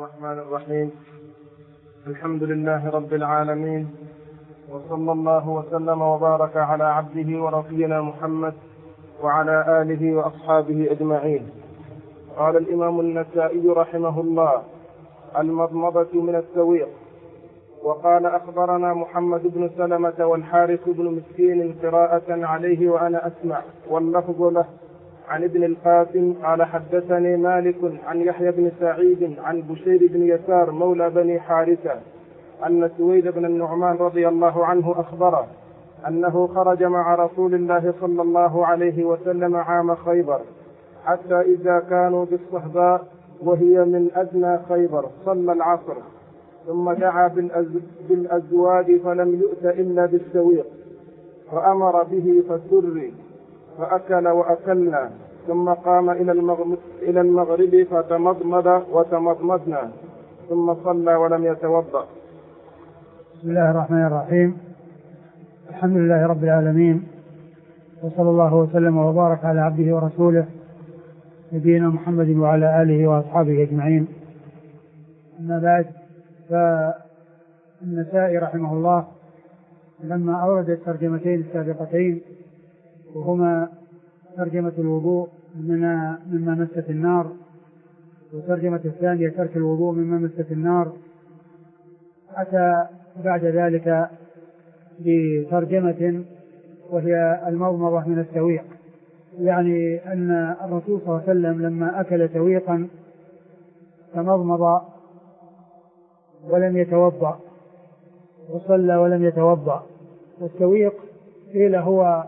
الرحمن الرحيم. الحمد لله رب العالمين، وصلى الله وسلم وبارك على عبده ورسولنا محمد وعلى آله وأصحابه أجمعين. قال الإمام النسائي رحمه الله: المضمضة من السويق. وقال: أخبرنا محمد بن سلمة والحارث بن مسكين قراءة عليه وأنا أسمع، واللفظ له. عن ابن القاسم قال: حدثني مالك عن يحيى بن سعيد عن بشير بن يسار مولى بني حارثة أن سويد بن النعمان رضي الله عنه أخبره أنه خرج مع رسول الله صلى الله عليه وسلم عام خيبر، حتى إذا كانوا بالصهباء وهي من أدنى خيبر صلى العصر، ثم دعا بالأزواج فلم يؤت إلا بالسويق، فأمر به فسري، فأكل وأكلنا، ثم قام إلى المغرب فتمضمض وتمضمضنا، ثم صلى ولم يتوضأ. بسم الله الرحمن الرحيم. الحمد لله رب العالمين، وصلى الله وسلم وبارك على عبده ورسوله نبينا محمد وعلى آله وأصحابه أجمعين. أما بعد، فالنسائي رحمه الله لما أورد الترجمتين السابقتين، وهما ترجمة الوضوء مما مست النار، وترجمة الثانية ترك الوضوء مما مست النار، أتى بعد ذلك بترجمة وهي المضمضة من السويق، يعني أن الرسول صلى الله عليه وسلم لما أكل سويقا تمضمض ولم يتوضأ، وصلى ولم يتوضأ. والسويق قيل هو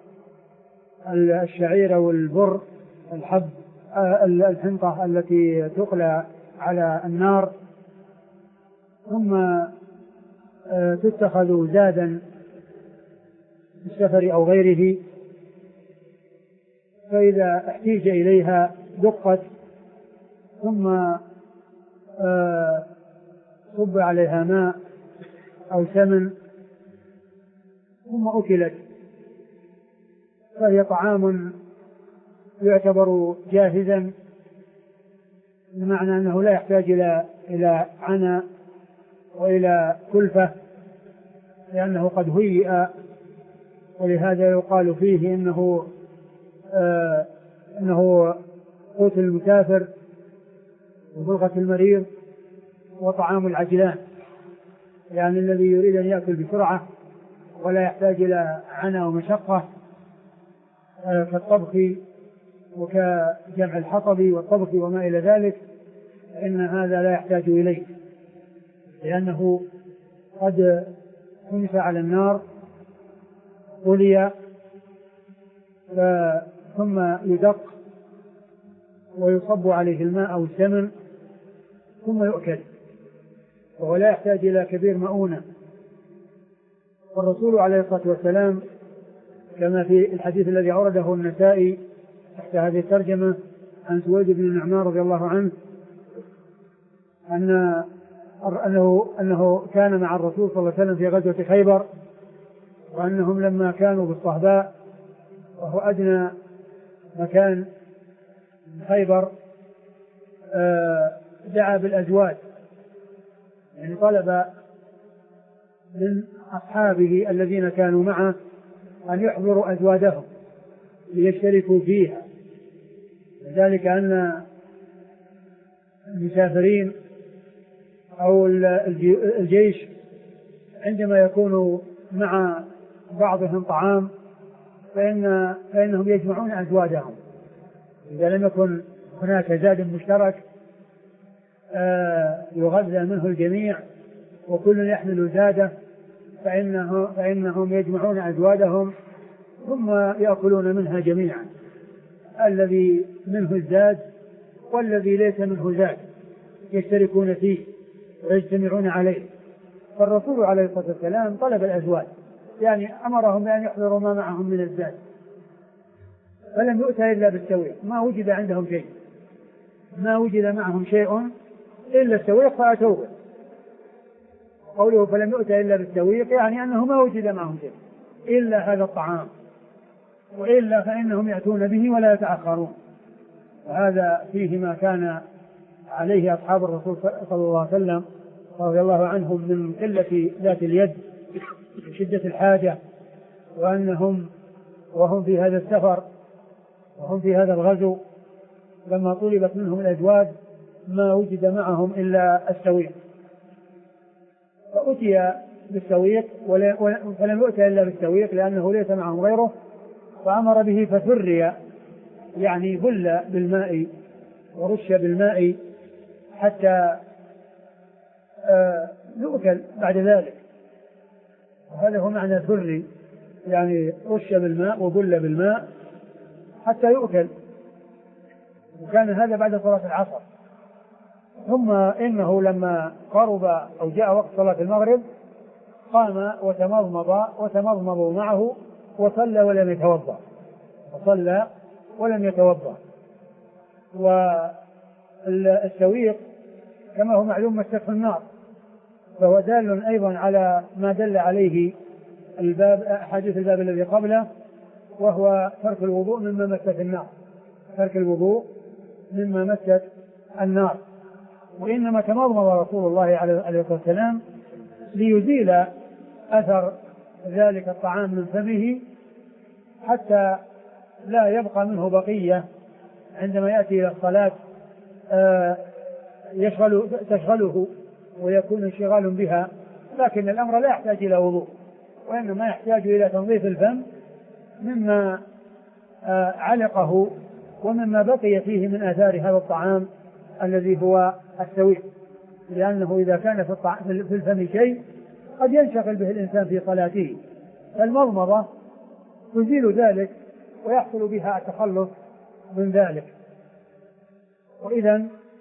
الشعير والبر، الحب، الحنطة التي تقلى على النار ثم تتخذ زادا في السفر أو غيره، فإذا احتيج إليها دقت ثم صب عليها ماء أو سمن ثم أكلت، فهي طعام يعتبر جاهزا، بمعنى أنه لا يحتاج إلى عناء وإلى كلفة، لأنه قد هيئ، ولهذا يقال فيه إنه قوت المسافر وبلغة المريض وطعام العجلان، يعني الذي يريد أن يأكل بسرعة ولا يحتاج إلى عناء ومشقة كالطبخ وكجمع الحطب والطبخ وما إلى ذلك، فإن هذا لا يحتاج إليه، لأنه قد خمس على النار قلي ثم يدق ويصب عليه الماء أو السمن ثم يؤكل، وهو لا يحتاج إلى كبير مؤونة. والرسول عليه الصلاة والسلام كما في الحديث الذي أورده النسائي تحت هذه الترجمة عن سويد بن النعمان رضي الله عنه أنه كان مع الرسول صلى الله عليه وسلم في غزوة خيبر، وأنهم لما كانوا بالصهباء وهو أدنى مكان خيبر دعا بالأزواج، يعني طلب من أصحابه الذين كانوا معه أن يحضروا أزواجهم ليشتركوا فيها، ذلك أن المسافرين أو الجيش عندما يكون مع بعضهم طعام فإنهم يجمعون أزواجهم، إذا لم يكن هناك زاد مشترك يغذى منه الجميع وكل يحمل زاده، فإنهم يجمعون أزواجهم ثم يأكلون منها جميعا، الذي منه الزاد والذي ليس منه زاد يشتركون فيه ويجتمعون عليه. فالرسول عليه الصلاة والسلام طلب الأزواج، يعني أمرهم بأن يحضروا ما معهم من الزاد، فلم يؤتى إلا بالسويق، ما وجد عندهم شيء، ما وجد معهم شيء إلا السويق فأتوا به. قوله فلم يؤتى إلا بالسويق يعني أنه ما وجد معهم شيء إلا هذا الطعام، وإلا فإنهم يأتون به ولا يتأخرون، وهذا فيه ما كان عليه أصحاب الرسول صلى الله عليه وسلم رضي الله عنهم من قلة ذات اليد وشدة الحاجة، وهم في هذا السفر وهم في هذا الغزو لما طلبت منهم الأزواج ما وجد معهم إلا السويق، فأتي بالسويق فلم يؤتى إلا بالسويق لأنه ليس معهم غيره، فأمر به فسري، يعني بل بالماء ورش بالماء حتى يؤكل بعد ذلك. وهذا هو معنى سري، يعني رش بالماء وبل بالماء حتى يؤكل. وكان هذا بعد صلاة العصر. ثم إنه لما قرب أو جاء وقت صلاة المغرب قام وتمضمضوا معه وصلى ولم يتوضأ. والسويق كما هو معلوم مسته النار، فهو دال أيضا على ما دل عليه حديث الباب الذي قبله، وهو ترك الوضوء مما مست النار. وإنما تمضمض رسول الله عليه الصلاة والسلام ليزيل أثر ذلك الطعام من فمه حتى لا يبقى منه بقية عندما يأتي إلى الصلاة تشغله ويكون انشغال بها. لكن الأمر لا يحتاج إلى وضوء، وإنما يحتاج إلى تنظيف الفم مما علقه ومما بقي فيه من آثار هذا الطعام الذي هو السويق، لأنه إذا كان في الفم شيء قد ينشغل به الإنسان في صلاته، فالمضمضة تزيل ذلك ويحصل بها التخلص من ذلك. وإذا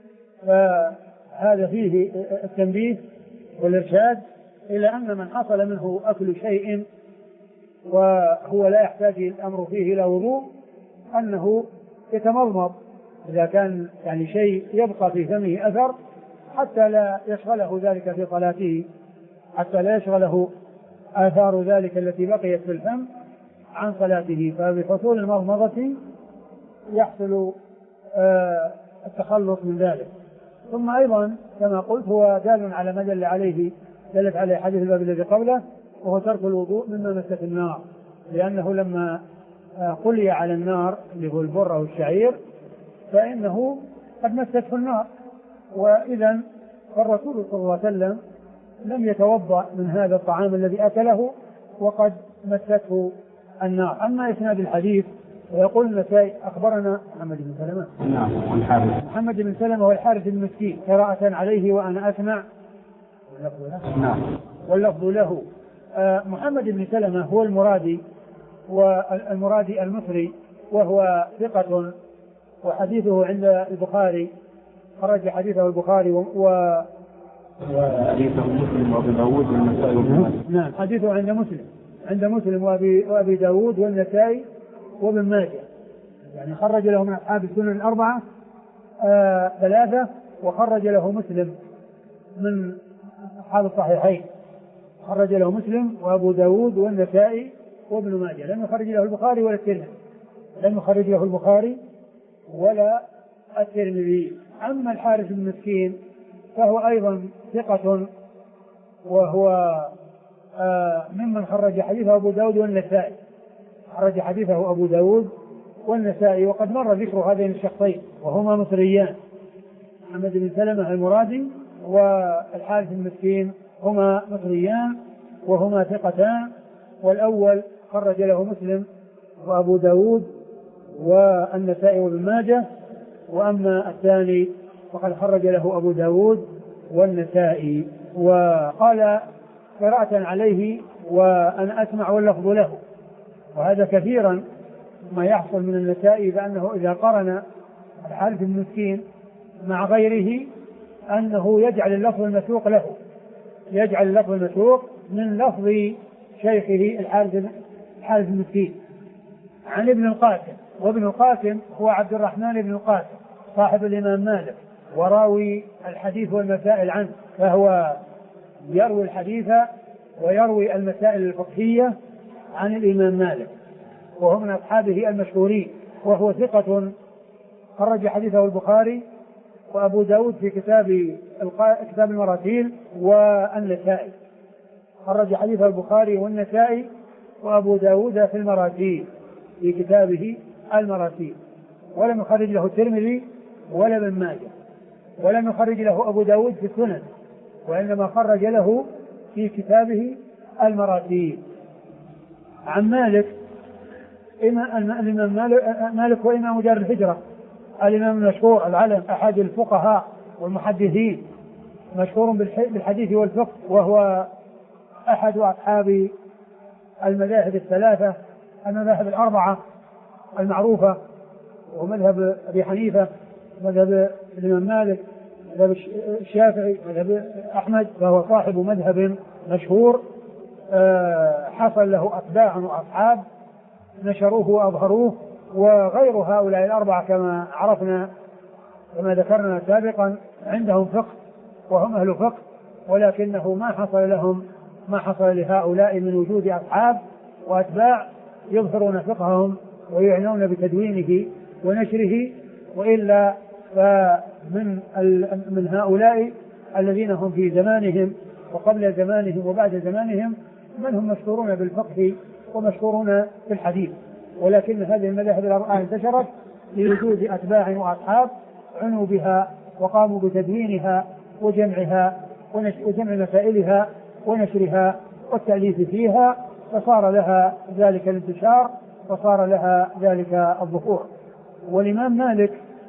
هذا فيه التنبيه والإرشاد إلى أن من حصل منه أكل شيء وهو لا يحتاج الأمر فيه إلى وضوء أنه يتمضمض إذا كان يعني شيء يبقى في فمه أثر حتى لا يشغله ذلك في صلاته، حتى لا يشغله آثار ذلك التي بقيت في الفم عن صلاته. فبحصول المضمضة يحصل التخلص من ذلك. ثم أيضا كما قلت هو دال على ما دلت عليه حديث الباب الذي قبله، وهو ترك الوضوء مما مست النار، لأنه لما قلي على النار اللي هو البر أو الشعير فإنه قد مسته النار، وإذا فالرسول صلى الله عليه وسلم لم يتوضأ من هذا الطعام الذي أكله وقد مسته النار. أما إسناد الحديث ويقول النسائي أخبرنا محمد بن سلمة محمد بن سلمة والحارث المسكين قراءة عليه وأنا أسمع واللفظ له. محمد بن سلمة هو المرادي المصري، وهو ثقة، وحديثه عند البخاري، خرج حديثه البخاري حديثه مسلم وابي داود والنسائي وابن ماجه. نعم، حديثه عند مسلم وابي داود والنسائي وابن ماجه، يعني خرج له من أصحاب السنن الأربعة ثلاثة، وخرج له مسلم من أصحاب الصحيحين، خرج له مسلم وأبو داود والنسائي وابن ماجه، لم يخرج له البخاري ولا الترمذي. أما الحارث المسكين فهو أيضا ثقة، وهو ممن خرج حديثه أبو داود والنسائي، خرج حديثه أبو داود والنسائي، وقد مر ذكر هذين الشخصين وهما مصريان، محمد بن سلمة المرادي والحارث المسكين هما مصريان وهما ثقتان. والأول خرج له مسلم وأبو داود والنسائي وابن ماجه، وأما الثاني فقد خرج له أبو داود والنسائي. وقال قراءة عليه وأنا أسمع واللفظ له، وهذا كثيرا ما يحصل من النسائي، بأنه إذا قرن الحارث المسكين مع غيره أنه يجعل اللفظ المسوق له، يجعل اللفظ المسوق من لفظ شيخه الحارث المسكين عن ابن القاسم. وابن القاسم هو عبد الرحمن بن القاسم صاحب الإمام مالك وراوي الحديث والمسائل عنه، فهو يروي الحديث ويروي المسائل الفقهية عن الإمام مالك، وهو من أصحابه المشهورين، وهو ثقة خرج حديثه البخاري وأبو داود في كتاب المراسيل، والنسائي. خرج حديث البخاري والنسائي وأبو داود في المراسيل في كتابه المراسيل. ولم يخرج له الترمذي ولا ابن ماجه، ولم يخرج له أبو داود في السنن، وإنما خرج له في كتابه المراسيل. عن مالك، الإمام مالك هو إمام دار الهجرة، الإمام المشهور العلم، أحد الفقهاء والمحدثين، مشهور بالحديث والفقه، وهو أحد أصحاب المذاهب الثلاثة، المذاهب الأربعة المعروفة، وهو مذهب أبي حنيفة، مذهب الإمام مالك، مذهب الشافعي، مذهب أحمد، فهو صاحب مذهب مشهور حصل له أتباع وأصحاب نشروه وأظهروه. وغير هؤلاء الأربعة كما عرفنا كما ذكرنا سابقا عندهم فقه وهم أهل فقه، ولكنه ما حصل لهؤلاء من وجود أصحاب وأتباع يظهرون فقههم ويعنون بتدوينه ونشره. وإلا فمن هؤلاء الذين هم في زمانهم وقبل زمانهم وبعد زمانهم من هم مشهورون بالفقه ومشهورون بالحديث، ولكن هذه المذاهب الأربعة انتشرت لوجود أتباع وأصحاب عنوا بها وقاموا بتدوينها وجمع مسائلها ونشرها والتأليف فيها، فصار لها ذلك الانتشار وصار لها ذلك الظهور. والإمام مالك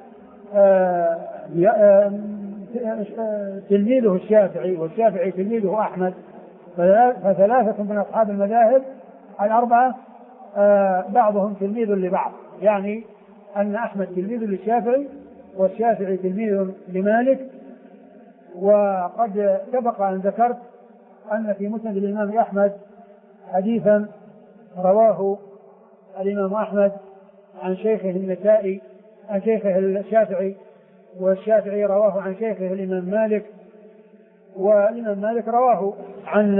تلميذه الشافعي، والشافعي تلميذه أحمد، فثلاثة من أصحاب المذاهب الأربعة بعضهم تلميذ لبعض، يعني أن أحمد تلميذ للشافعي والشافعي تلميذ لمالك. وقد سبق أن ذكرت أن في مسند الإمام أحمد حديثا رواه الإمام أحمد عن شيخه النسائي عن شيخه الشافعي، والشافعي رواه عن شيخه الإمام مالك، والإمام مالك رواه عن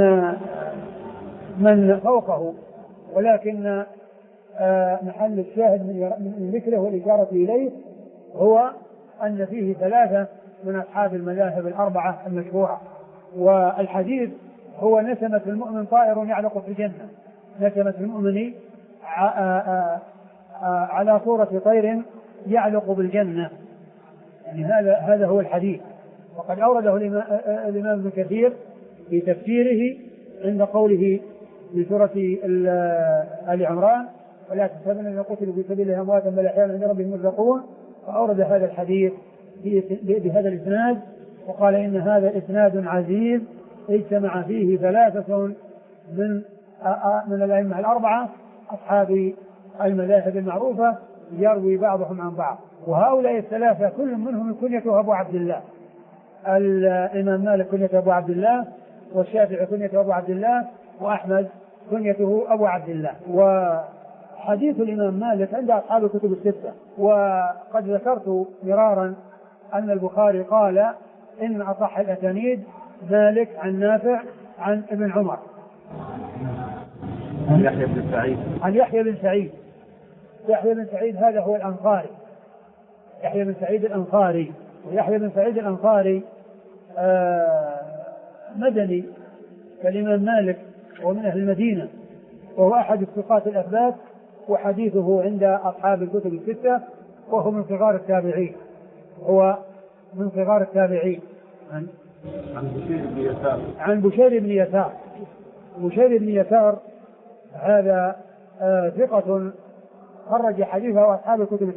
من فوقه، ولكن محل الشاهد من ذكره والإشارة إليه هو أن فيه ثلاثة من أصحاب المذاهب الأربعة المشهورة. والحديث هو نسمة المؤمن طائر يعلق في الجنة، نسمة المؤمن على صورة طير يعلق بالجنة، يعني هذا هو الحديث. وقد أورده الإمام ابن كثير في تفسيره عند قوله في سورة آل عمران: ولا تحسبن الذين قتلوا في سبيل الله أمواتا بل أحياء عند ربهم يرزقون، فأورد هذا الحديث بهذا الإسناد وقال إن هذا إسناد عزيز اجتمع فيه ثلاثة من الأئمة الأربعة أصحاب المذاهب المعروفة يروي بعضهم عن بعض. وهؤلاء الثلاثة كل منهم كنيته أبو عبد الله، الإمام مالك كنيته أبو عبد الله، والشافعي كنيته أبو عبد الله، وأحمد كنيته أبو عبد الله. وحديث الإمام مالك عند أصحاب الكتب الستة. وقد ذكرت مرارا أن البخاري قال إن أصح الأسانيد مالك عن نافع عن ابن عمر عن يحيى بن سعيد. يحيى بن سعيد هذا هو الأنصاري، يحيى بن سعيد الأنصاري. ويحيى بن سعيد الأنصاري مدني كالإمام مالك ومن أهل المدينة، وهو أحد الثقات الأثبات، وحديثه عند أصحاب الكتب الستة، وهو من صغار التابعين، عن بشير بن يسار. بشير بن يسار هذا ثقة خرج حديثه أصحاب الكتب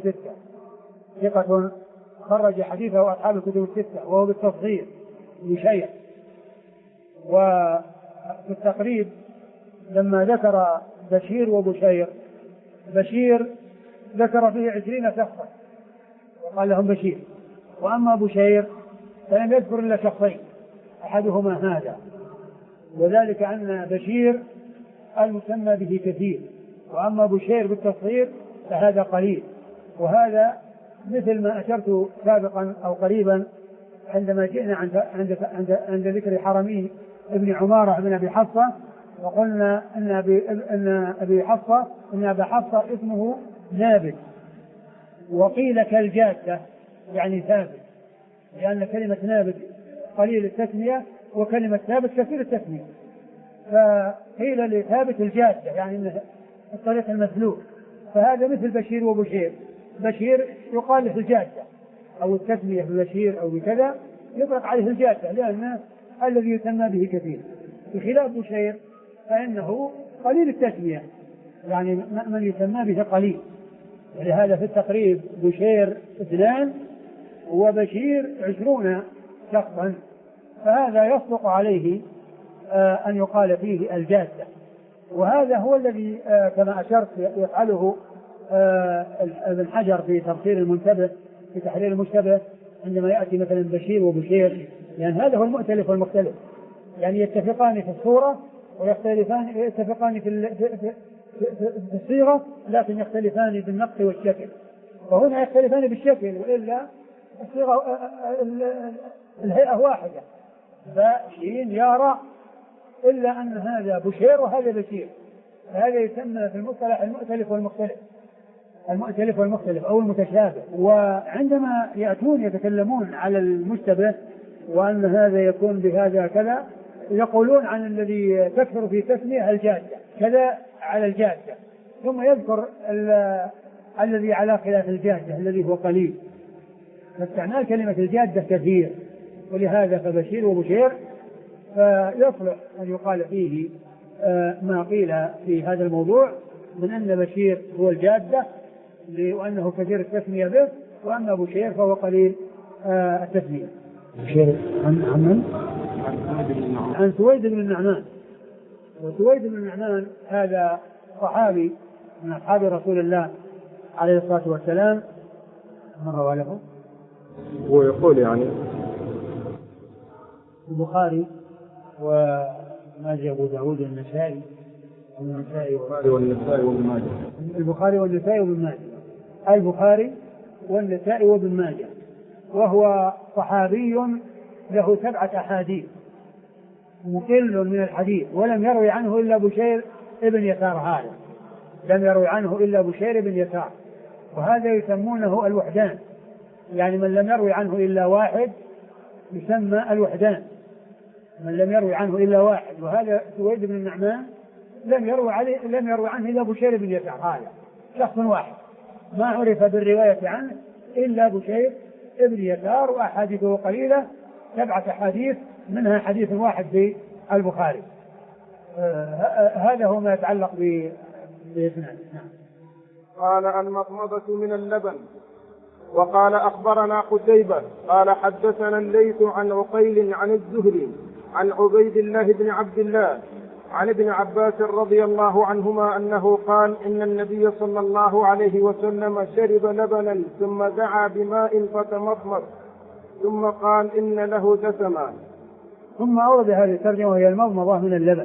الستة، وهو بالتصغير بشيء. وفي التقريب لما ذكر بشير وبشير، بشير ذكر فيه 20 شخصا وقال لهم بشير، وأما بشير فلم يذكر إلا شخصين أحدهما هذا، وذلك أن بشير المسمى به كثير، وأما بشير بالتصغير فهذا قليل. وهذا مثل ما أشرت سابقا أو قريبا عندما جئنا عند ذكر حرمين ابن عمارة بن أبي حفصة، وقلنا أن أبا حفصة اسمه نابت، وقيل كالجادة يعني ثابت، لأن كلمة نابت قليل التسمية وكلمة ثابت كثير التسمية. فقيل لثابت الجادة يعني الطريق المسلوك، فهذا مثل بشير وبشير. بشير يقال له الجادة أو التسمية ببشير أو بكذا يطلق عليه الجادة لأن الذي يسمى به كثير، بخلاف بشير فإنه قليل التسمية يعني من يسمى به قليل. ولهذا في التقريب بشير 2 وبشير 20 شخصا، فهذا يصدق عليه أن يقال فيه الجادة. وهذا هو الذي كما أشرت يفعله ابن حجر في تفسير المنتبه في تحرير المشتبه عندما يأتي مثلا بشير وبشير، يعني هذا هو المؤتلف والمختلف، يعني يتفقان في الصورة ويختلفان، يتفقان في الصيغة لكن يختلفان بالنقص والشكل، وهنا يختلفان بالشكل وإلا الصيغة الهيئة واحدة فشين يارى، إلا أن هذا بشير وهذا بشير. هذا يسمى في المصطلح المؤتلف والمختلف، المؤتلف والمختلف أو المتشابه. وعندما يأتون يتكلمون على المشتبه وأن هذا يكون بهذا كذا يقولون عن الذي تكثر في تسمية الجادة كذا على الجادة، ثم يذكر الذي على خلاف الجادة الذي هو قليل، فاستعمال كلمة الجادة كثير، ولهذا فبشير وبشير فيصلح أن يقال فيه ما قيل في هذا الموضوع من أن بشير هو الجادة وأنه كثير التسمية به، وأما بشير فهو قليل التسمية. بشير عن سويد بن النعمان. وسويد بن النعمان هذا صحابي من أصحاب رسول الله عليه الصلاة والسلام. من روى له؟ هو يقول يعني البخاري وماجه أبو داود والنسائي والنسائي وابن ماجه. البخاري والنسائي وابن ماجه. البخاري والنسائي وابن ماجه، وهو صحابي له 7 أحاديث مقل من الحديث، ولم يروي عنه إلا بشير ابن يسار. هذا لم يروي عنه إلا بشير ابن يسار، وهذا يسمونه الوحدان، يعني من لم يروي عنه إلا واحد يسمى الوحدان، من لم يروي عنه إلا واحد. وهذا سويد بن النعمان لم يروي عنه إلا بشير بن يسار، هذا شخص واحد ما عرف بالرواية عنه إلا بشير ابن يسار، وأحاديثه قليلة 7 أحاديث منها حديث واحد في البخاري. هذا هو ما يتعلق بإسناد. قال المضمضة من اللبن. وقال أخبرنا قتيبة قال حدثنا الليث عن عقيل عن الزهري عن عبيد الله بن عبد الله عن ابن عباس رضي الله عنهما أنه قال إن النبي صلى الله عليه وسلم شرب لبنا ثم دعا بماء فتمضمض ثم قال إن له دسما. ثم أورد هذه الترجمة وهي المضمضة من اللبن،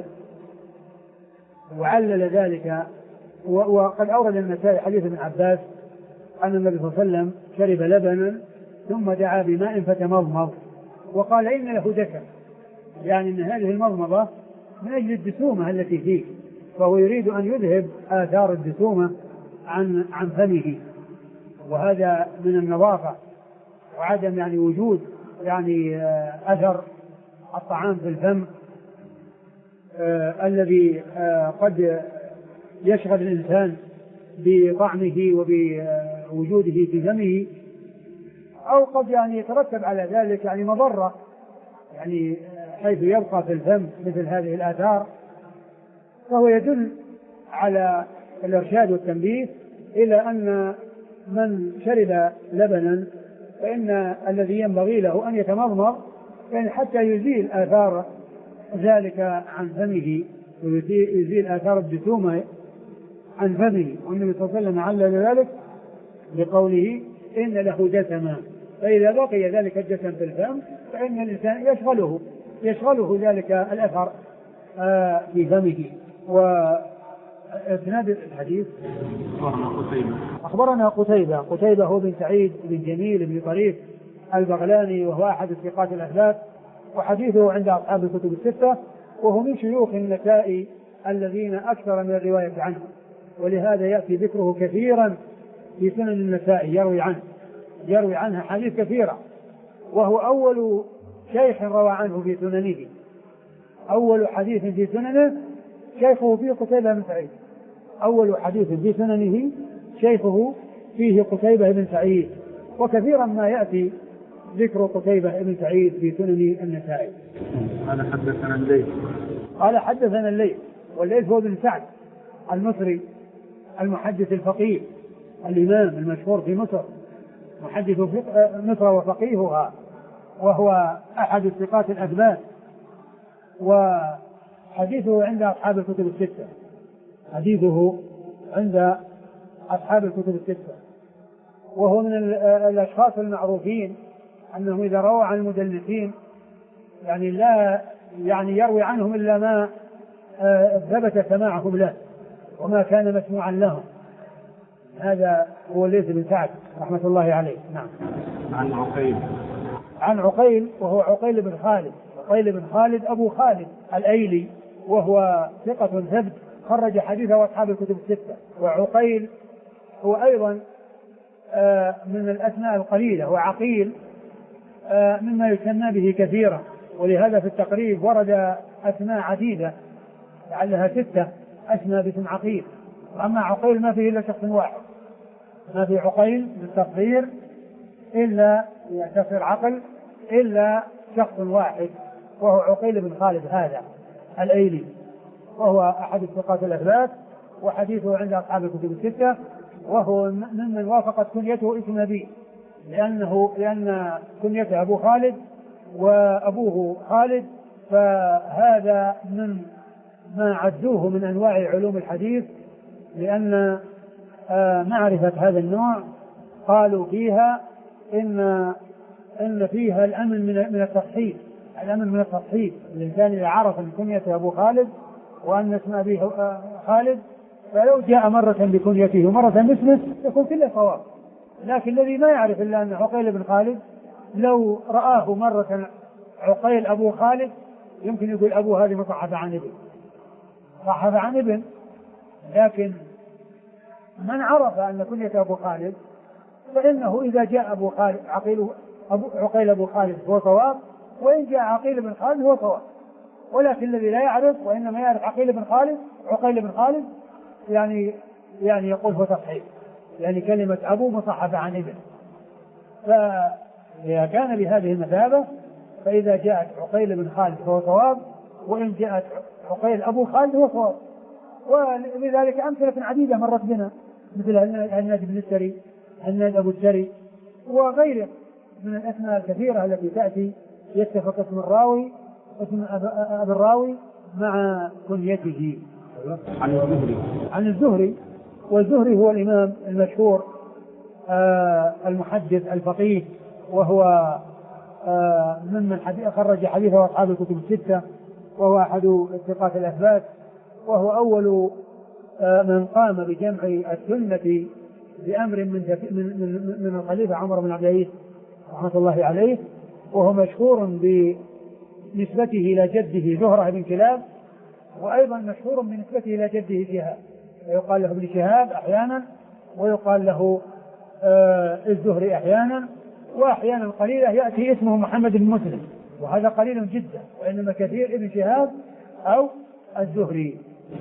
وعلل ذلك. وقد أورد النسائي حديث ابن عباس أن النبي صلى الله عليه وسلم شرب لبنا ثم دعا بماء فتمضمض وقال إن له دسم، يعني أن هذه المضمضة من أجل الدسومة التي فيه، فهو يريد أن يذهب آثار الدسومة عن فمه، وهذا من النظافة وعدم يعني وجود يعني أثر الطعام في الفم الذي قد يشغل الإنسان بطعمه وبوجوده في فمه، أو قد يعني يترتب على ذلك يعني مضرة يعني حيث يبقى في الفم مثل هذه الآثار. فهو يدل على الإرشاد والتنبيه إلى أن من شرب لبنا فإن الذي ينبغي له أن يتمضمض يعني حتى يزيل آثار ذلك عن فمه ويزيل آثار الدسومة عن فمه. والنبي صلى الله عليه وسلم علل ذلك بقوله إن له دسما، فإذا بقي ذلك الدسم في الفم فإن الإنسان يشغله ذلك الأثر في فمه. وإسناد الحديث أخبرنا قتيبة هو بن سعيد بن جميل بن طريف البغلاني، وهو أحد الثقات الأثبات، وحديثه عند أصحاب الكتب الستة، وهو من شيوخ النسائي الذين أكثر من الرواية عنه، ولهذا يأتي ذكره كثيرا في سنن النسائي، يروي عنه حديث كثيرة، وهو أول شيخ روى عنه في سننه، أول حديث في سننه شيخه فيه قتيبة بن سعيد، أول حديث في سننه شيخه فيه قتيبة بن سعيد، وكثيرا ما يأتي ذكر قتيبة بن سعيد في سنن النسائي. قال حدثنا الليث، قال حدثنا الليث، والليث هو بن سعد المصري المحدث الفقيه الإمام المشهور في مصر، محدث مصر وفقيهها، وهو أحد الثقات الأثبات، وحديثه عند أصحاب الكتب الستة، حديثه عند أصحاب الكتب الستة، وهو من الأشخاص المعروفين أنه إذا روى عن المدلسين يعني لا يعني يروي عنهم إلا ما ثبت سماعهم له وما كان مسموعا لهم. هذا هو الليث بن سعد رحمة الله عليه. نعم. عن عقيل وهو عقيل بن خالد، عقيل بن خالد أبو خالد الأيلي، وهو ثقة ثبت خرج حديثه أصحاب الكتب الستة. وعقيل هو أيضا من الأسماء القليلة، وعقيل مما يسمى به كثيرا، ولهذا في التقريب ورد أسماء عديدة لعلها 6 أسماء باسم عقيل. أما عقيل ما فيه إلا شخص واحد، ما في عقيل بالتصغير إلا يتصير عقل إلا شخص واحد، وهو عقيل بن خالد هذا الأيلي، وهو أحد الثقات الأثبات، وحديثه عند أصحاب الكتب الستة، وهو ممن وافقت كنيته اسم أبيه، لأن كنيته أبو خالد وأبوه خالد، فهذا من ما عدوه من أنواع علوم الحديث، لأن معرفة هذا النوع قالوا فيها إن فيها الأمن من التصحيح، الأمن من التصحيح. الإنسان إذا عرف أن كنيته أبو خالد وأن اسم أبيه خالد، فلو جاء مرة بكنيته ومرة باسمه يكون كله صواب. لكن الذي ما يعرف إلا أن عقيل بن خالد لو رآه مرة عقيل أبو خالد يمكن يقول أبو هذه مصحف عن ابن، صحف عن ابن. لكن من عرف أن كنيته أبو خالد فإنه إذا جاء أبو خالد عقيل أبو خالد هو صواب، وإن جاء عقيل بن خالد هو صواب. ولكن الذي لا يعرف وإنما يعرف عقيل بن خالد يعني يقول هو تصحيح، يعني كلمة أبو مصحفة عن ابن. فإذا كان بهذه المثابة فإذا جاءت عقيل بن خالد هو صواب، وإن جاءت عقيل أبو خالد هو صواب. ولذلك أمثلة عديدة مرت بنا، مثل هناد بن السري، هناد أبو السري، وغيره من الأسماء الكثيرة التي تأتي يتفق اسم أبي الراوي مع كنيته. عن الزهري، والزهري هو الإمام المشهور المحدث الفقيه، وهو ممن خرج حديثه أصحاب الكتب الستة، وهو أحد الثقات الأثبات، وهو أول من قام بجمع السنة بأمر من الخليفة عمر بن عبد العزيز رحمة الله عليه، وهو مشهور بنسبته إلى جده زهرة بن كلاب، وأيضا مشهور بنسبته إلى جده شهاب، ويقال له ابن شهاب أحيانا، ويقال له الزهري أحيانا، وأحيانا قليلة يأتي اسمه محمد بن مسلم، وهذا قليل جدا، وإنما كثير ابن شهاب أو الزهري.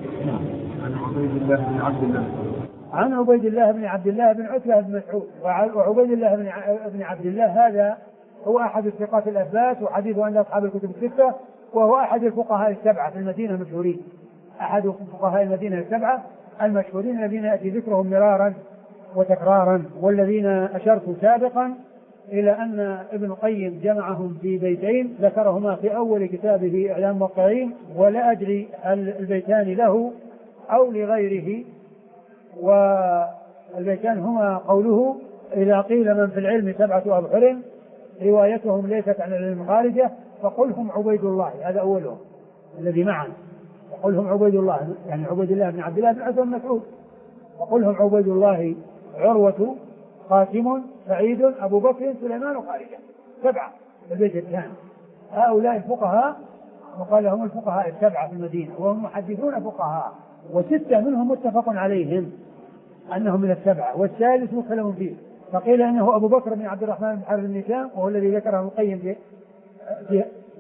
عن عبيد الله بن عبد الله بن عتبة بن مسعود. وعبيد الله بن عبد الله هذا هو أحد الثقات الأثبات، وحديثه عند أصحاب الكتب الستة، وهو أحد الفقهاء السبعة في المدينة المشهورين، أحد فقهاء المدينة السبعة المشهورين الذين يأتي ذكرهم مرارا وتكرارا، والذين أشرت سابقا إلى أن ابن القيم جمعهم في بيتين ذكرهما في أول كتابه إعلام الموقعين، ولا أدري هل البيتان له أو لغيره. والبيتان هما قوله: إذا قيل من في العلم 7 أبحر روايتهم ليست عن العلم خارجة فقلهم عبيد الله، هذا أولهم الذي معنا، وقلهم عبيد الله يعني عبيد الله بن عبد الله بن عتبة بن مسعود، وقلهم عبيد الله عروة قاسم سعيد أبو بكر سليمان خارجة، 7 البيت الثاني. هؤلاء الفقهاء وقال لهم الفقهاء 7 في المدينة، وهم محدثون فقهاء، و6 منهم متفق عليهم أنهم من 7، والثالث مختلف فيه فقيل إنه أبو بكر بن عبد الرحمن بن حارث بن هشام، وهو الذي ذكره القيم في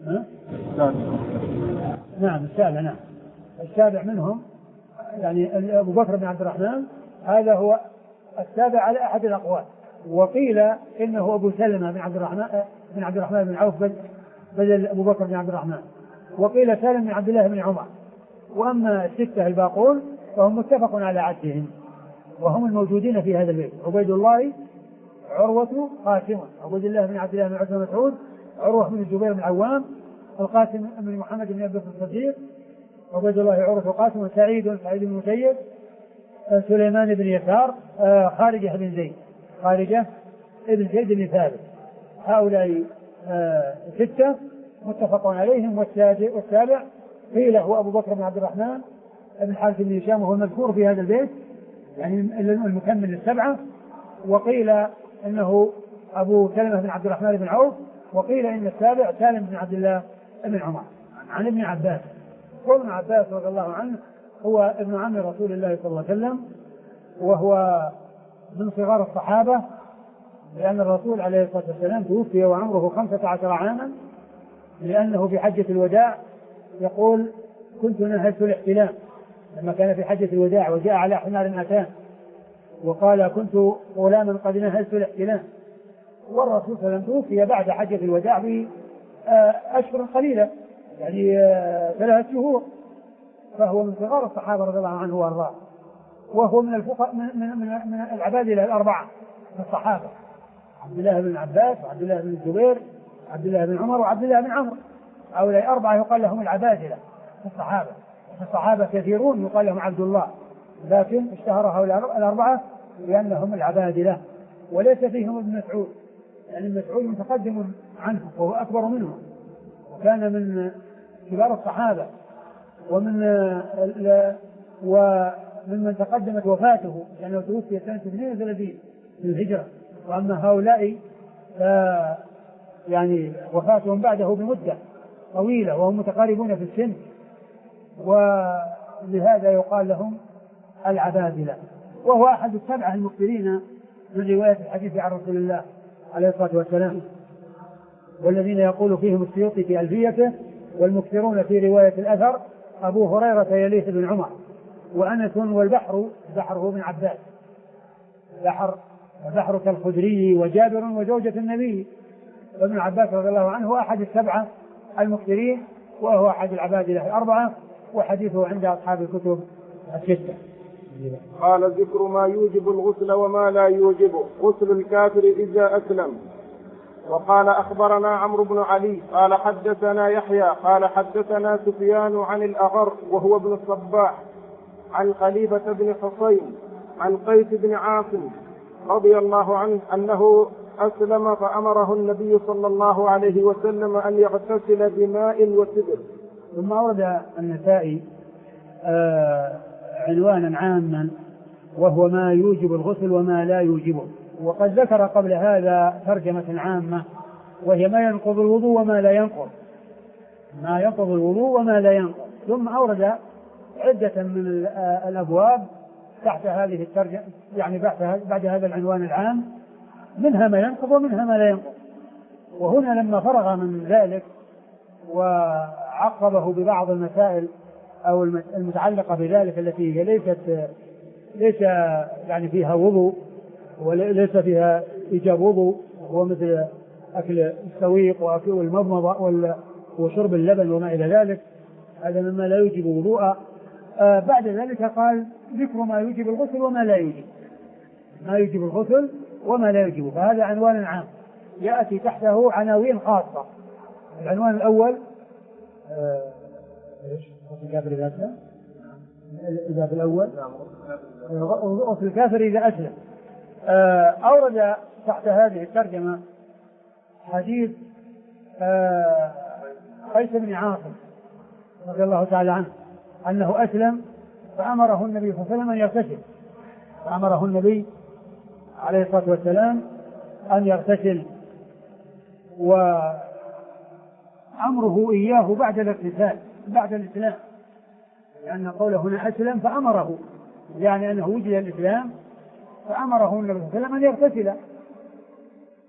نعم السابع. نعم السابع منهم يعني أبو بكر بن عبد الرحمن، هذا هو السابع على أحد الأقوال. وقيل إنه أبو سلمة بن عبد الرحمن بن عوف بدل أبو بكر بن عبد الرحمن. وقيل سالم بن عبد الله بن عمر. وأما الستة الباقون فهم متفق على عدهم، وهم الموجودين في هذا البيت: عبيد الله، عروة، قاسم. عبيد الله بن عبد الله بن عثمان مسعود، عروة بن الزبير بن العوام، القاسم بن محمد بن أبي بكر الصديق، عبيد الله، عروة، قاسم، سعيد بن المسيب، سليمان بن يسار، خارجة بن زيد بن ثابت. هؤلاء ستة متفقون عليهم. والسابع قيل هو أبو بكر بن عبد الرحمن بن حارث بن هشام، وهو المذكور في هذا البيت يعني المكمل للسبعة. وقيل إنه أبو سلمة بن عبد الرحمن بن عوف. وقيل إن السابع سالم بن عبد الله بن عمر عن ابن عباس. وابن عباس رضي الله عنه هو ابن عم رسول الله صلى الله عليه وسلم، وهو من صغار الصحابة، لأن الرسول عليه الصلاة والسلام توفي وعمره 15 عاما، لأنه في حجة الوداع يقول: كنت نهزت الاحتلام، لما كان في حجة الوداع وجاء على حمار أتان وقال: كنت غلاما قد نهزت الاحتلام. والرسول صلى الله عليه وسلم توفي بعد حجة الوداع بأشهر قليلة، يعني 3 شهور، فهو من صغار الصحابة رضي الله عنه وارضاه، وهو من من العبادلة الأربعة من الصحابة: عبد الله بن عباس، وعبد الله بن الزبير، عبد الله بن عمر، وعبد الله بن عمرو. هؤلاء 4 يقال لهم العبادلة في الصحابة. في الصحابة كثيرون يقال لهم عبد الله، لكن اشتهر هؤلاء 4 لأنهم العبادلة. وليس فيهم ابن مسعود، يعني ابن مسعود متقدم عنه وهو أكبر منه، وكان من كبار الصحابة، ومن تقدمت وفاته، لأنه توفي سنة 32 من الهجرة. وأما هؤلاء يعني وفاتهم بعده بمدة طويلة، وهم متقاربون في السن، ولهذا يقال لهم العبادلة. وهو أحد السبعة المكثرين من رواية الحديث عن رسول الله عليه الصلاة والسلام، والذين يقول فيهم السيوطي في ألفيته: والمكثرون في رواية الأثر أبو هريرة يليه بن عمر، وأنس، والبحر، بحر هو ابن عباس، البحر كالخدري، وجابر، وزوجة النبي. وابن عباس رضي الله عنه هو أحد السبعة المكثرين، وهو أحد العبادلة الأربعة، وحديثه عند أصحاب الكتب الستة. قال: ذكر ما يوجب الغسل وما لا يوجبه. غسل الكافر إذا أسلم. وقال: أخبرنا عمرو بن علي قال: حدثنا يحيى قال: حدثنا سفيان عن الأغر وهو ابن الصباح عن خليفة بن حصين عن قيس بن عاصم رضي الله عنه أنه أسلم، فأمره النبي صلى الله عليه وسلم أن يغتسل بماء وسدر. ثم أورد النسائي عنوانا عاما، وهو ما يوجب الغسل وما لا يوجبه. وقد ذكر قبل هذا ترجمة عامة، وهي ما ينقض الوضوء وما لا ينقض، ما ينقض الوضوء وما لا ينقض. ثم أورد عدة من الأبواب تحت هذه الترجمة، يعني بعد هذا العنوان العام، منها ما ينقض ومنها ما لا ينقض. وهنا لما فرغ من ذلك وعقبه ببعض المسائل أو المتعلقة بذلك التي هي ليس يعني فيها وضوء وليس فيها إيجاب وضوء، هو مثل أكل السويق وأكل المضمضة وشرب اللبن وما إلى ذلك، هذا مما لا يوجب وضوءا. بعد ذلك قال: ذكر ما يوجب الغسل وما لا يوجب، ما يوجب الغسل وما لا يوجب. فهذا عنوان عام يأتي تحته عناوين خاصة. العنوان الأول الباب الأول غسل الكافر إذا أسلم. أورد تحت هذه الترجمة حديث قيس بن عاصم رضي الله تعالى عنه أنه أسلم، فأمره النبي صلى الله عليه وسلم أن يغتسل، فأمره النبي عليه الصلاة والسلام أن يغتسل، وأمره إياه بعد الاغتسال بعد الإسلام، لأن قوله هنا أسلم فأمره، يعني أنه وجد الإسلام فأمره النبي صلى الله عليه وسلم أن يغتسل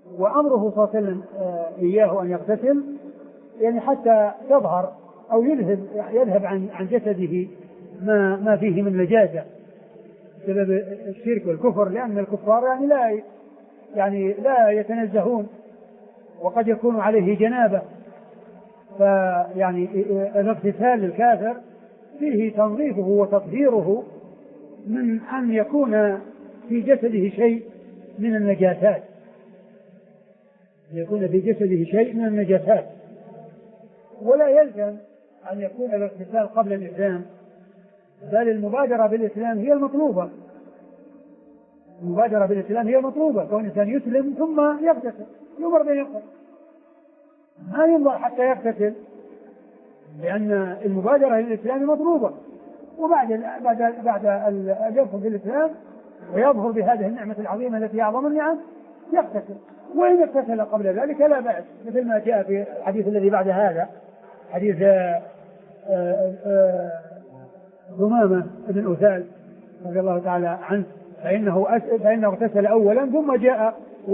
وأمره صلى الله عليه وسلم إياه أن يغتسل يعني حتى تظهر أو يذهب عن جسده ما فيه من نجاسة بسبب الشرك والكفر، لأن الكفار يعني لا يتنزهون وقد يكون عليه جنابة، فيعني الاغتسال للكافر فيه تنظيفه وتطهيره من أن يكون في جسده شيء من النجاسات، يكون في جسده شيء من النجاسات. ولا يلزم أن يكون الاغتسال قبل الإسلام، بل المبادرة بالإسلام هي المطلوبة. المبادرة بالإسلام هي المطلوبة، كون الإنسان يسلم ثم يغتسل، يمر بين يغتسل، ما ينظر حتى يغتسل، لأن المبادرة للإسلام مطلوبة. وبعد أن يدخل في الإسلام ويظهر بهذه النعمة العظيمة التي أعظم النعم يغتسل، وإن اغتسل قبل ذلك لا بأس، مثل ما جاء في الحديث الذي بعد هذا، حديث ثمامة بن أثال رضي الله تعالى عنه، فإنه اغتسل أولا ثم جاء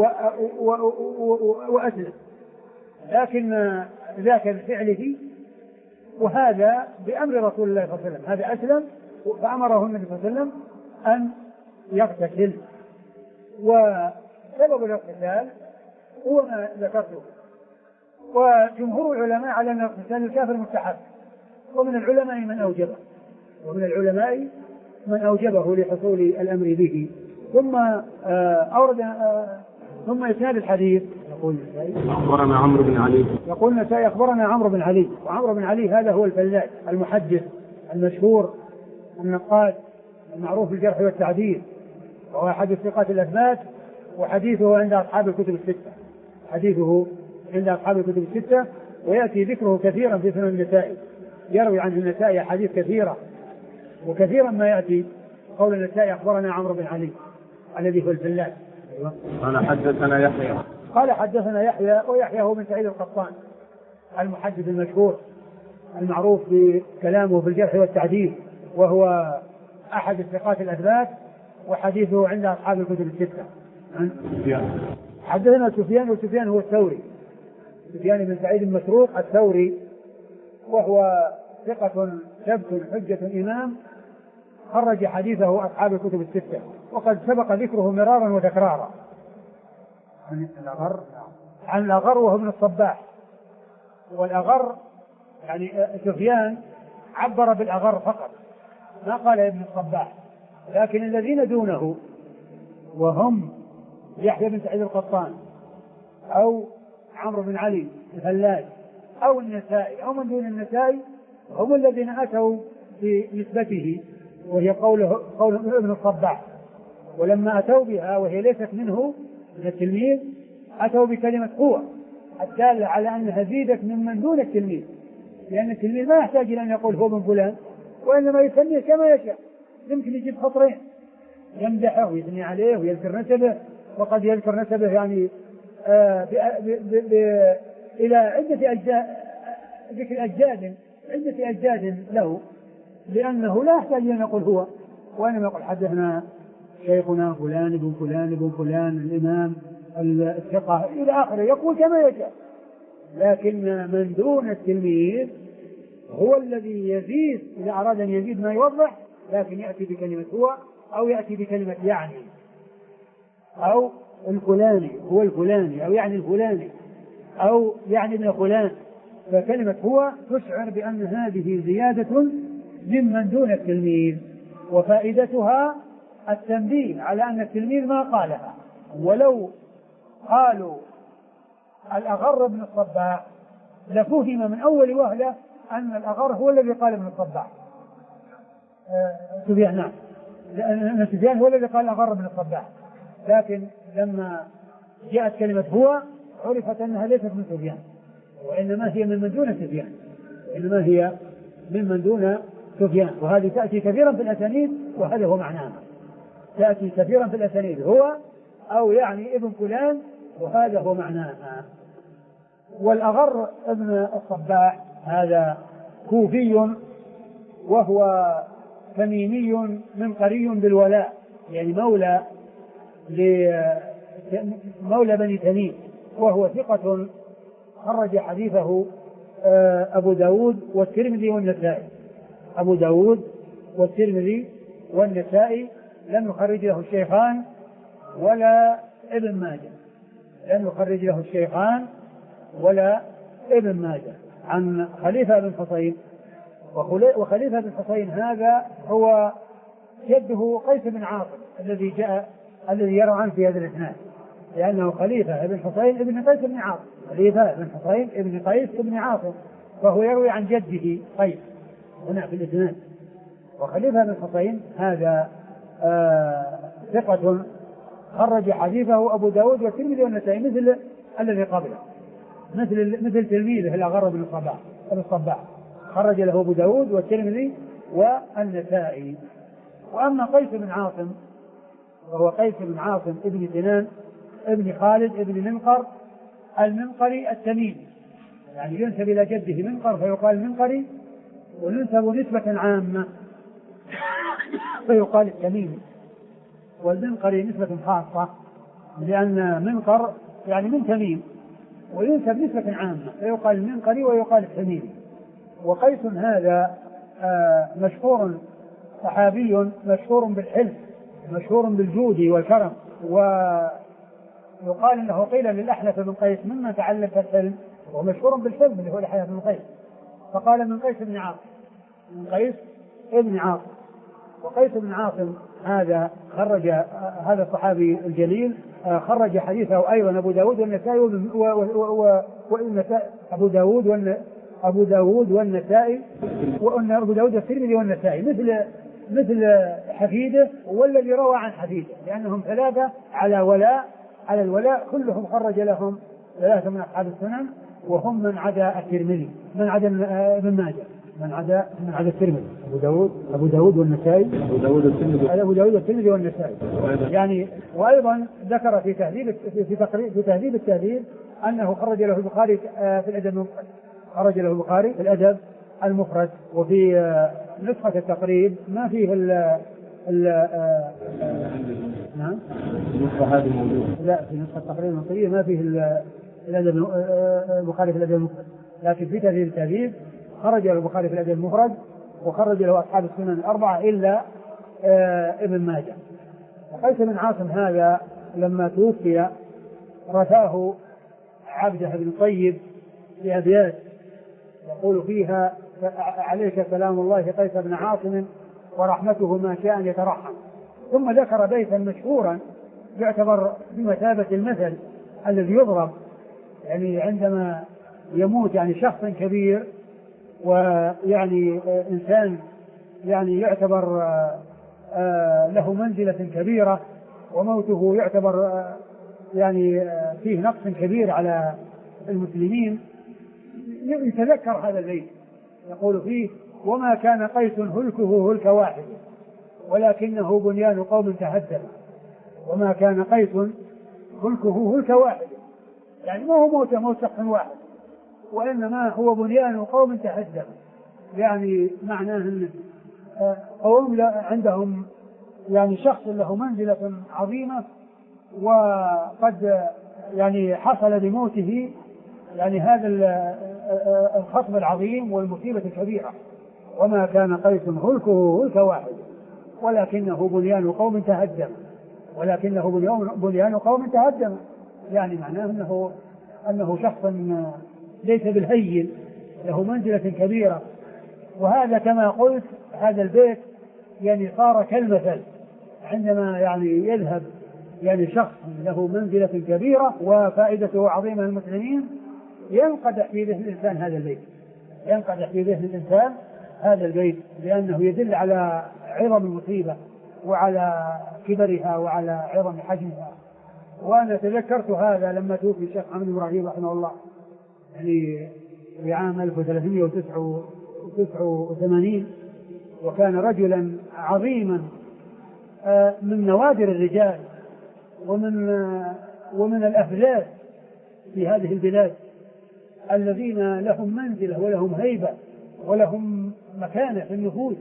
وأسلم، لكن ذاك بفعله، وهذا بأمر رسول الله صلى الله عليه وسلم، هذا أسلم فأمره النبي صلى الله عليه وسلم أن يغتسل. وسبب الاغتسال هو ما ذكرته، وجمهور العلماء على أن اغتسال الكافر مستحب، ومن العلماء من أوجبه لحصول الأمر به. ثم ثم إسناد الحديث يقول أخبرنا عمرو بن علي، يقول النسائي أخبرنا عمرو بن علي، وعمرو بن علي هذا هو الفلاس المحدث المشهور النقاد المعروف بالجرح والتعديل، وهو أحد الثقات الأثبات، وحديثه عند أصحاب الكتب الستة، ويأتي ذكره كثيرا في سنن النسائي، يروي عنه النسائي حديث كثيرة، وكثيرا ما يأتي قول النسائي أخبرنا عمرو بن علي الذي هو الفلاس. قال حدثنا يحيى، ويحيى هو بن سعيد القطان المحدث المشهور المعروف بكلامه في الجرح والتعديل، وهو أحد الثقات الأثبات، وحديثه عند أصحاب الكتب الستة. حدثنا سفيان، وسفيان هو الثوري، سفيان بن سعيد المسروق الثوري، وهو ثقة ثبت حجة إمام، خرج حديثه أصحاب الكتب الستة، وقد سبق ذكره مرارا وتكرارا. عن الأغر وهو ابن الصباح، والأغر يعني سفيان عبر بالأغر فقط، ما قال ابن الصباح، لكن الذين دونه وهم يحيى بن سعيد القطان أو عمرو بن علي الفلاس أو النسائي أو من دون النسائي هم الذين أتوا بنسبته، وهي قول ابن الصباح، ولما أتوا بها وهي ليست منه من التلميذ أتوا بكلمة هو الدالة على أنها زيدت من دون التلميذ، لأن التلميذ ما يحتاج إلى أن يقول هو من فلان، وإنما يسميه كما يشاء، يمكن يجيب خطرين يمدحه ويثني عليه ويذكر نسبه، وقد يذكر نسبه يعني إلى عدة أجداد له، لأنه لا يحتاج أن يقول هو، وإنما يقول حدثنا شيخنا فلان ابن فلان ابن فلان الإمام الثقة إلى آخره، يقول كما يشاء. لكن من دون التلميذ هو الذي يزيد، إذا أراد أن يزيد ما يوضح، لكن يأتي بكلمة هو، أو يأتي بكلمة يعني، أو الفلاني هو الفلاني، أو يعني الفلاني، أو يعني ابن فلان. فكلمة هو تشعر بأن هذه زيادة ممن دون التلميذ، وفائدتها التنبيه على أن التلميذ ما قالها. ولو قالوا الأغر بن الصباح لفهم من أول وهلة أن الأغر هو الذي قال ابن الصباح، سفيان، نعم، لأن سفيان هو الذي قال الأغر بن الصباح، لكن لما جاءت كلمة هو عرفت أنها ليست من سفيان، وإنما هي من دون سفيان، وهذه تأتي كثيرا في الأسانيد، وهذا هو معناها، تأتي كثيرا في الأسانيد هو أو يعني ابن فلان، وهذا هو معناها. والأغر ابن الصباح هذا كوفي، وهو تميمي من قري بالولاء، يعني مولى مولى بني تميم، وهو ثقة خرج حديثه أبو داود والترمذي والنسائي. أبو داود والترمذي والنسائي لم يخرج له الشيخان ولا ابن ماجه، لم يخرج له الشيخان ولا ابن ماجه. عن خليفة بن حصين، وخليفة بن حصين هذا هو جده قيس بن عاصم الذي يروى عنه في هذا الإسناد، لأنه خليفة بن حصين ابن قيس بن عاصم، خليفة بن حصين ابن قيس بن عاصم، فهو يروي عن جده قيس هنا في الإسناد. وخليفة بن حصين هذا ثقة خرج حديثه أبو داود والترمذي والنسائي مثل الذي قبله، مثل تلميذه الأغر بن الصباح خرج له أبو داود والترمذي والنسائي. وأما قيس بن عاصم وهو قيس بن عاصم ابن سنان ابن خالد ابن منقر المنقري التميمي، يعني ينسب إلى جده منقر فيقال المنقري، وينسب نسبة عامة فيقال التميمي، والمنقري نسبة خاصة لأن منقر يعني من تميم، وينسب نسبة عامة فيقال المنقري ويقال التميمي. وقيس هذا مشهور صحابي مشهور بالحلم، مشهور بالجود والكرم، ويقال انه قيل للأحنف بن قيس مما تعلمت الحلم، ومشهور بالحلم اللي هو الأحنف بن قيس، فقال من قيس بن عاصم، من قيس ابن عاصم. وقيس بن عاصم هذا خرج هذا الصحابي الجليل خرج حديثه أيضا أبو داود والنسائي أبو داود والنسائي أبو داود والترمذي والنسائي مثل حفيده والذي روى عن حفيده، لأنهم ثلاثة على الولاء كلهم خرج لهم ثلاثة من أصحاب السنن، وهم من عدا الترمذي، من عدا ابن ماجه، من عدا الترمذي، أبو داود والنسائي، أبو داود والترمذي والنسائي يعني. وأيضا ذكر في تهذيب التهذيب أنه خرج له البخاري في الأدب، خرج له البخاري في الأدب المفرد. وفي نسخة التقريب ما فيه نعم لا، في نسخة التقريب المصرية ما فيه الأدب البخاري في الأدب المفرد، لكن في تهذيب التهذيب خرج له البخاري في الأدب المفرد، وخرج له أصحاب السنن الأربعة إلا ابن ماجه. وقيس بن عاصم هذا لما توفي رثاه عبده بن طيب بأبيات يقول فيها: عليك سلام الله قيس بن عاصم ورحمته ما شاء يترحم. ثم ذكر بيتا مشهورا يعتبر بمثابة المثل الذي يضرب يعني عندما يموت يعني شخص كبير، ويعني إنسان يعني يعتبر له منزلة كبيرة، وموته يعتبر يعني فيه نقص كبير على المسلمين، يتذكر هذا البيت يقول فيه: وما كان قيس هلكه هلك واحد ولكنه بنيان قوم تهدم. وما كان قيس هلكه هلك واحد، يعني ما هو موت شخص واحد، وإنما هو بنيان قوم تهدم، يعني معناه أن قوم عندهم يعني شخص له منزلة عظيمة، وقد يعني حصل بموته يعني هذا الخطب العظيم والمصيبة الكبيرة. وما كان قيس هلكه هلك واحد ولكنه بنيان قوم تهدم، بنيان قوم تهدم، يعني معناه أنه شخص ليس بالهين، له منزلة كبيرة. وهذا كما قلت هذا البيت يعني صار كالمثل عندما يعني يذهب يعني شخص له منزلة كبيرة وفائدته عظيمة للمسلمين، ينقدح في ذهن الإنسان هذا البيت، ينقدح في ذهن الإنسان هذا البيت، لأنه يدل على عظم المصيبة وعلى كبرها وعلى عظم حجمها. وأنا تذكرت هذا لما توفي الشيخ محمد بن إبراهيم رحمه الله يعني في عام 1389، وكان رجلا عظيما من نوادر الرجال ومن الأفذاذ في هذه البلاد الذين لهم منزلة ولهم هيبة ولهم مكانة في النفوذ،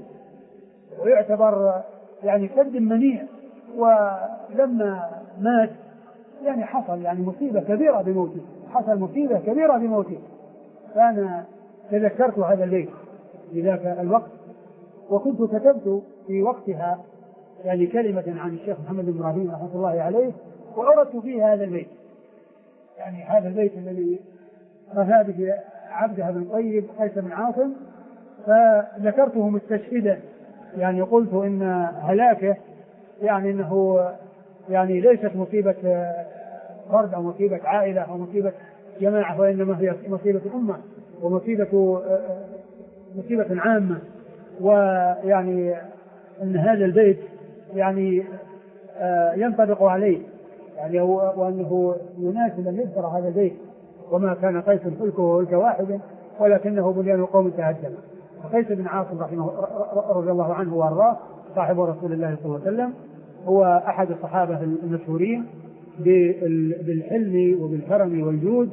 ويعتبر يعني قد منيع. ولما مات يعني حصل يعني مصيبة كبيرة بموته، حصل مصيبة كبيرة بموته، فأنا تذكرت هذا البيت في ذاك الوقت، وكنت كتبت في وقتها يعني كلمة عن الشيخ محمد بن إبراهيم رحمة الله عليه، وأردت فيه هذا البيت، يعني هذا البيت الذي رفع به عبدها بن طيب قيس بن عاصم، فذكرته مستشهدا، يعني قلت إن هلاكه يعني إنه يعني ليست مصيبة فرد أو مصيبة عائلة أو مصيبة جماعة، وإنما هي مصيبة أمة ومصيبة عامة، ويعني أن هذا البيت يعني ينطبق عليه يعني، وأنه يناسب أن يذكر هذا البيت: وما كان قيس خلقه خلق واحد ولكنه بنيان قوم تهدم. قيس بن عاصم رضي الله عنه وارضاه صاحب رسول الله صلى الله عليه وسلم، هو أحد الصحابة المشهورين بالحلم وبالكرم والجود،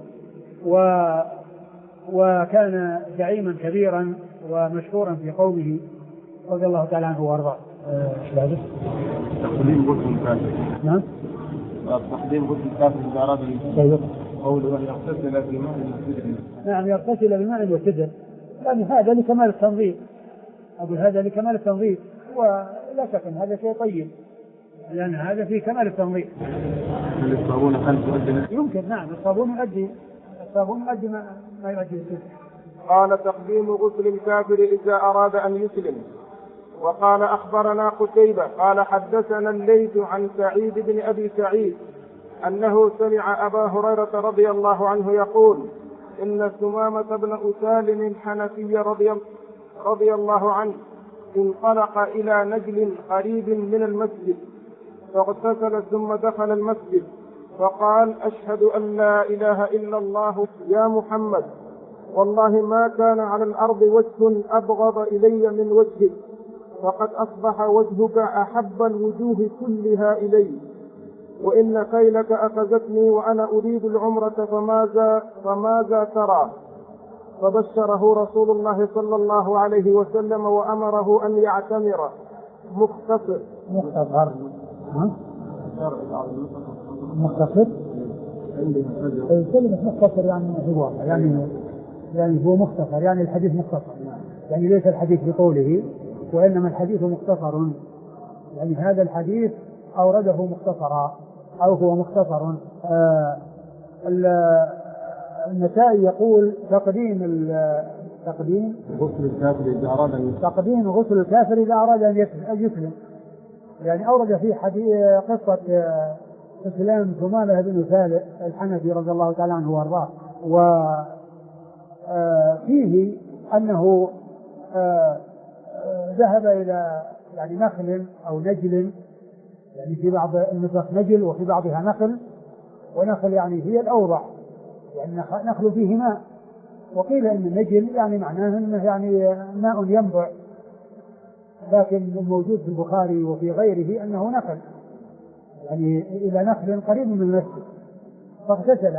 وكان زعيما كبيرا ومشهورا في قومه رضي الله تعالى عنه وارضاه. تقديم غسل الكافر. نعم. تقديم غسل الكافر إذا أراد قوله أن يغتسل بماء وسدر. نعم، يغتسل بماء وسدر، يعني هذا لكمال التنظيف، أقول هذا لكمال التنظيف، ولا شك أن هذا شيء طيب، لأن هذا في كمال التنظيف. هل الصابون يؤدي؟ يمكن، نعم، الصابون يؤدي ما يؤدي السدر. قال: تقديم غسل الكافر إذا أراد أن يسلم. وقال: أخبرنا قتيبة قال: حدثنا الليث عن سعيد بن أبي سعيد أنه سمع أبا هريرة رضي الله عنه يقول: إن ثمامة بن أسالم الحنفي رضي الله عنه انطلق إلى نجل قريب من المسجد، فاغتسل ثم دخل المسجد فقال: أشهد أن لا إله إلا الله يا محمد، والله ما كان على الأرض وجه أبغض إلي من وجهك، فقد أصبح وجهك أحب الوجوه كلها إلي، وإن خيلك أخذتني وأنا أريد العمرة فماذا ترى؟ فبشره رسول الله صلى الله عليه وسلم وأمره أن يعتمر مختصر. كلمة مختصر يعني هو مختصر، يعني الحديث مختصر، يعني ليس الحديث بطوله، وإنما الحديث مختصر، يعني هذا الحديث أورده مختصرا أو هو مختصر. النسائي يقول: تقديم غسل الكافر إذا أراد أن يسلم، يعني أورد في قصة إسلام ثمامة بن أسالم الحنفي رضي الله تعالى عنه وارضاه، وفيه أنه ذهب إلى يعني نخل أو نجل، يعني في بعض النسخ نجل وفي بعضها نخل، ونخل يعني هي الأوضح، يعني نخل فيه ماء، وقيل إن النجل يعني معناه أنه يعني ماء ينبع، لكن الموجود في البخاري وفي غيره أنه نخل، يعني إلى نخل قريب من المسجد، فاغتسل.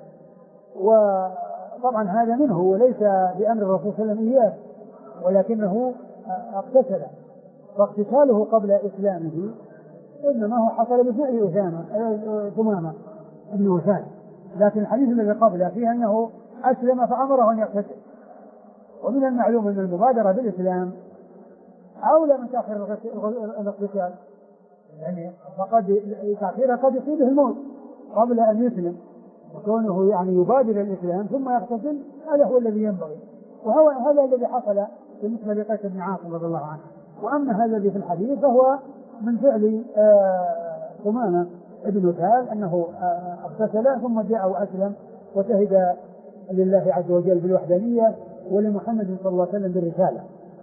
وطبعا هذا منه وليس بأمر الرسول صلى الله عليه وسلم إياه، ولكنه اغتسل، فاغتساله قبل إسلامه إنما هو حصل بفعل ثمامة بن أسالم، لكن الحديث الذي قبله فيه أنه أسلم فأمره أن يغتسل. ومن المعلوم أن المبادرة بالإسلام أولى من تأخير الاغتسال، يعني فقد تأخيرها قد يصيبه الموت قبل أن يسلم، وكونه يعني يبادر الإسلام ثم يغتسل هذا هو الذي ينبغي، وهذا الذي حصل بالنسبة لقيس بن عاصم رضي الله عنه. وأما هذا الذي في الحديث فهو من فعل ثمامة ابن أسالم أنه اغتسل ثم جاء وأسلم وشهد لله عز وجل بالوحدانية ولمحمد صلى الله عليه وسلم بالرسالة.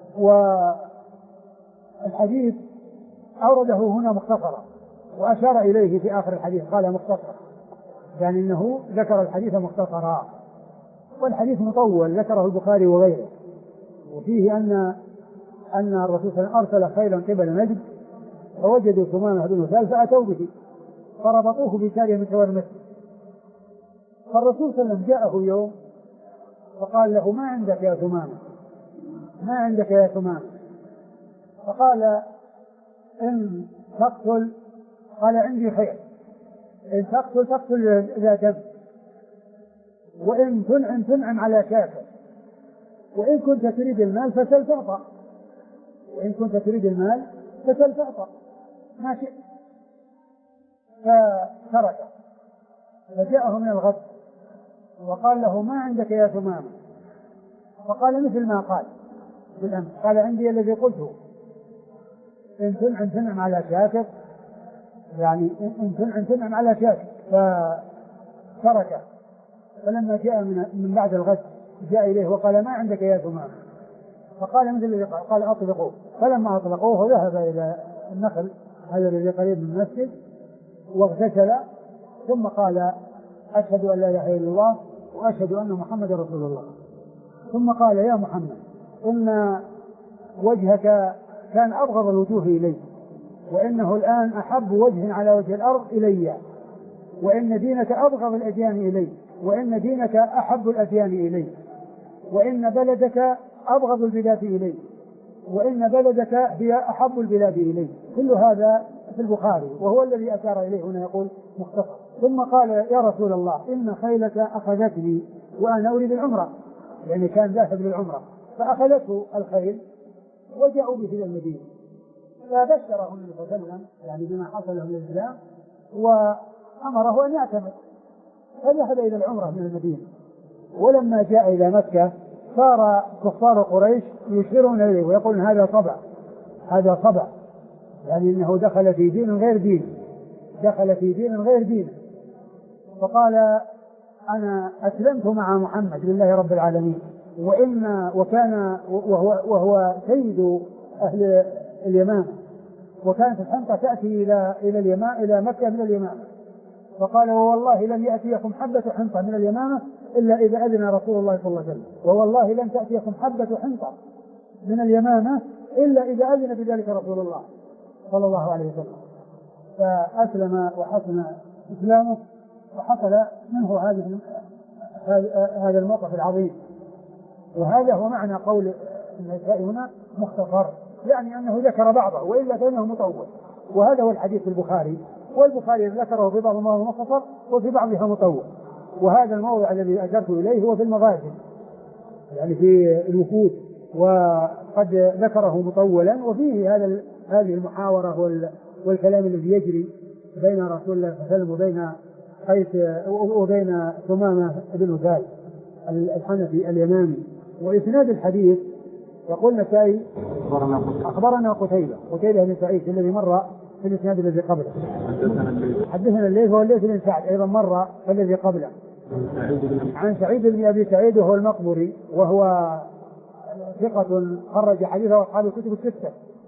والحديث أورده هنا مختصرا، وأشار إليه في آخر الحديث قال مختصر، يعني أنه ذكر الحديث مختصرا، والحديث مطول ذكره البخاري وغيره، وفيه أن الرسول صلى الله عليه وسلم أرسل خيلا قبل نجد فوجدوا ثمامة بن أسالم فأتوا به فربطوه بسارية من سوار المسجد، فالرسول صلى الله عليه وسلم جاءه يوم فقال له: ما عندك يا ثمامة؟ ما عندك يا ثمامة؟ فقال: إن تقتل، قال: عندي خير. إن تقتل ذا دم، وإن تنعم على كافر، وإن كنت تريد المال فسل تعطى، وإن كنت تريد المال فسل تعطى ما شئت. فتركه، فجاءه من الغد وقال له ما عندك يا ثمامة؟ فقال مثل ما قال بالأمس، قال عندي الذي قلته، إن تنعم على كافر، يعني إن تنعم على كافر. فتركه. فلما جاء من بعد الغد جاء إليه وقال ما عندك يا ثمامة؟ فقال مثل الذي قال أطلقوه. فلما أطلقوه ذهب إلى النخل هذا الذي قريب من المسجد واغتسل، ثم قال أشهد أن لا إله إلا الله وأشهد أن محمد رسول الله. ثم قال يا محمد إن وجهك كان أبغض الوجوه إلي، وإنه الآن أحب وجه على وجه الأرض إلي، وإن دينك أبغض الأديان إلي، وإن دينك أحب الأديان إلي، وإن بلدك أبغض البلاد إلي، وإن بلدك هي أحب البلاد إلي. كل هذا في البخاري، وهو الذي أشار إليه هنا يقول مختصر. ثم قال يا رسول الله إن خيلك أخذتني وأنا أريد العمرة، يعني كان ذاهب للعمرة، فأخذته الخيل وجاءوا به إلى المدينة، فبشره النبي صلى الله عليه وسلم يعني بما حصل له من الإسلام وأمره أن يعتمر، فذهب إلى العمرة من المدينة. ولما جاء إلى مكة صار كفار قريش يشيرون إليه ويقولون هذا طبع، هذا طبع، يعني إنه دخل في دين غير دين، دخل في دين غير دين. فقال أنا أسلمت مع محمد لله رب العالمين، وكان وهو سيد أهل اليمامة، وكانت الحنطة تأتي إلى مكة من اليمامة. فقال ووالله لن يأتيكم حبة حنطة من اليمامة إلا إذا أذن رسول الله صلى الله عليه وسلم، ووالله لن تأتيكم حبة حنطة من اليمامة إلا إذا أذن بذلك رسول الله صلى الله عليه وسلم. فأسلم وحسن إسلامه، وحصل منه هذا الموقف العظيم. وهذا هو معنى قول النسائي هنا مختصر، يعني أنه ذكر بعضه وإلا كأنه مطول. وهذا هو الحديث في البخاري، والبخاري ذكره في بعض المواضع مختصر وفي بعضها مطول. وهذا الموضع الذي أشرت إليه هو في المغازي، يعني في الوفود، وقد ذكره مطولا، وفيه هذه المحاورة والكلام الذي يجري بين رسول الله صلى الله عليه وسلم وبين قيس وبين ثمامة بن أسال الحنفي اليمامي. وإسناد الحديث يقول النسائي أخبرنا قتيبة بن سعيد الذي مر في الإسناد الذي قبله. حدثنا الليث وهو الليث بن سعد أيضا مر في الذي قبله عن سعيد بن أبي سعيد وهو المقبري، وهو ثقة خرج حديثه أصحاب الكتب الستة.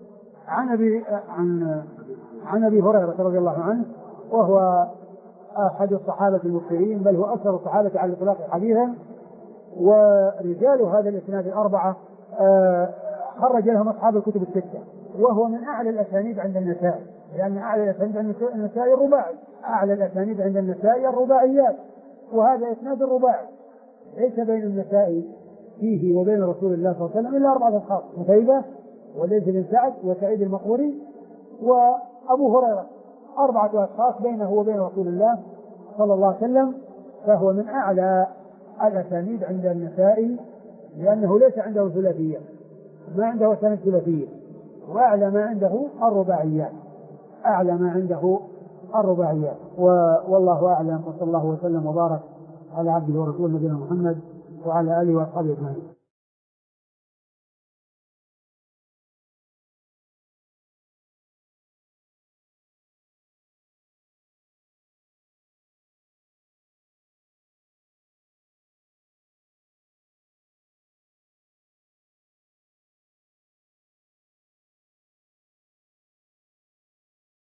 عن أبي هريرة رضي الله عنه، وهو أحد الصحابة المكثرين، بل هو أكثر الصحابة على الإطلاق حديثا. ورجال هذا الإسناد الأربعة خرج لهم أصحاب الكتب الستة، وهو من أعلى الأسانيد عند النسائي، لأن أعلى الأسانيد عند النسائي الرباعي، أعلى الأسانيد عند النسائي الرباعيات، وهذا إسناد الرباعي. ليس بين النسائي فيه وبين رسول الله صلى الله عليه وسلم إلا 4 أشخاص: قتيبة وليث بن سعد وسعيد المقبري وأبو هريرة، 4 أشخاص بينه وبين رسول الله صلى الله عليه وسلم. فهو من أعلى الأسانيد عند النسائي، لأنه ليس عنده ثلاثية، ما عنده سند ثلاثية، وأعلى ما عنده الرباعيات، أعلى ما عنده الرباعيات. والله أعلم، وصلى الله وسلم وبارك على عبده ورسوله نبينا محمد وعلى آله وأصحابه أجمعين.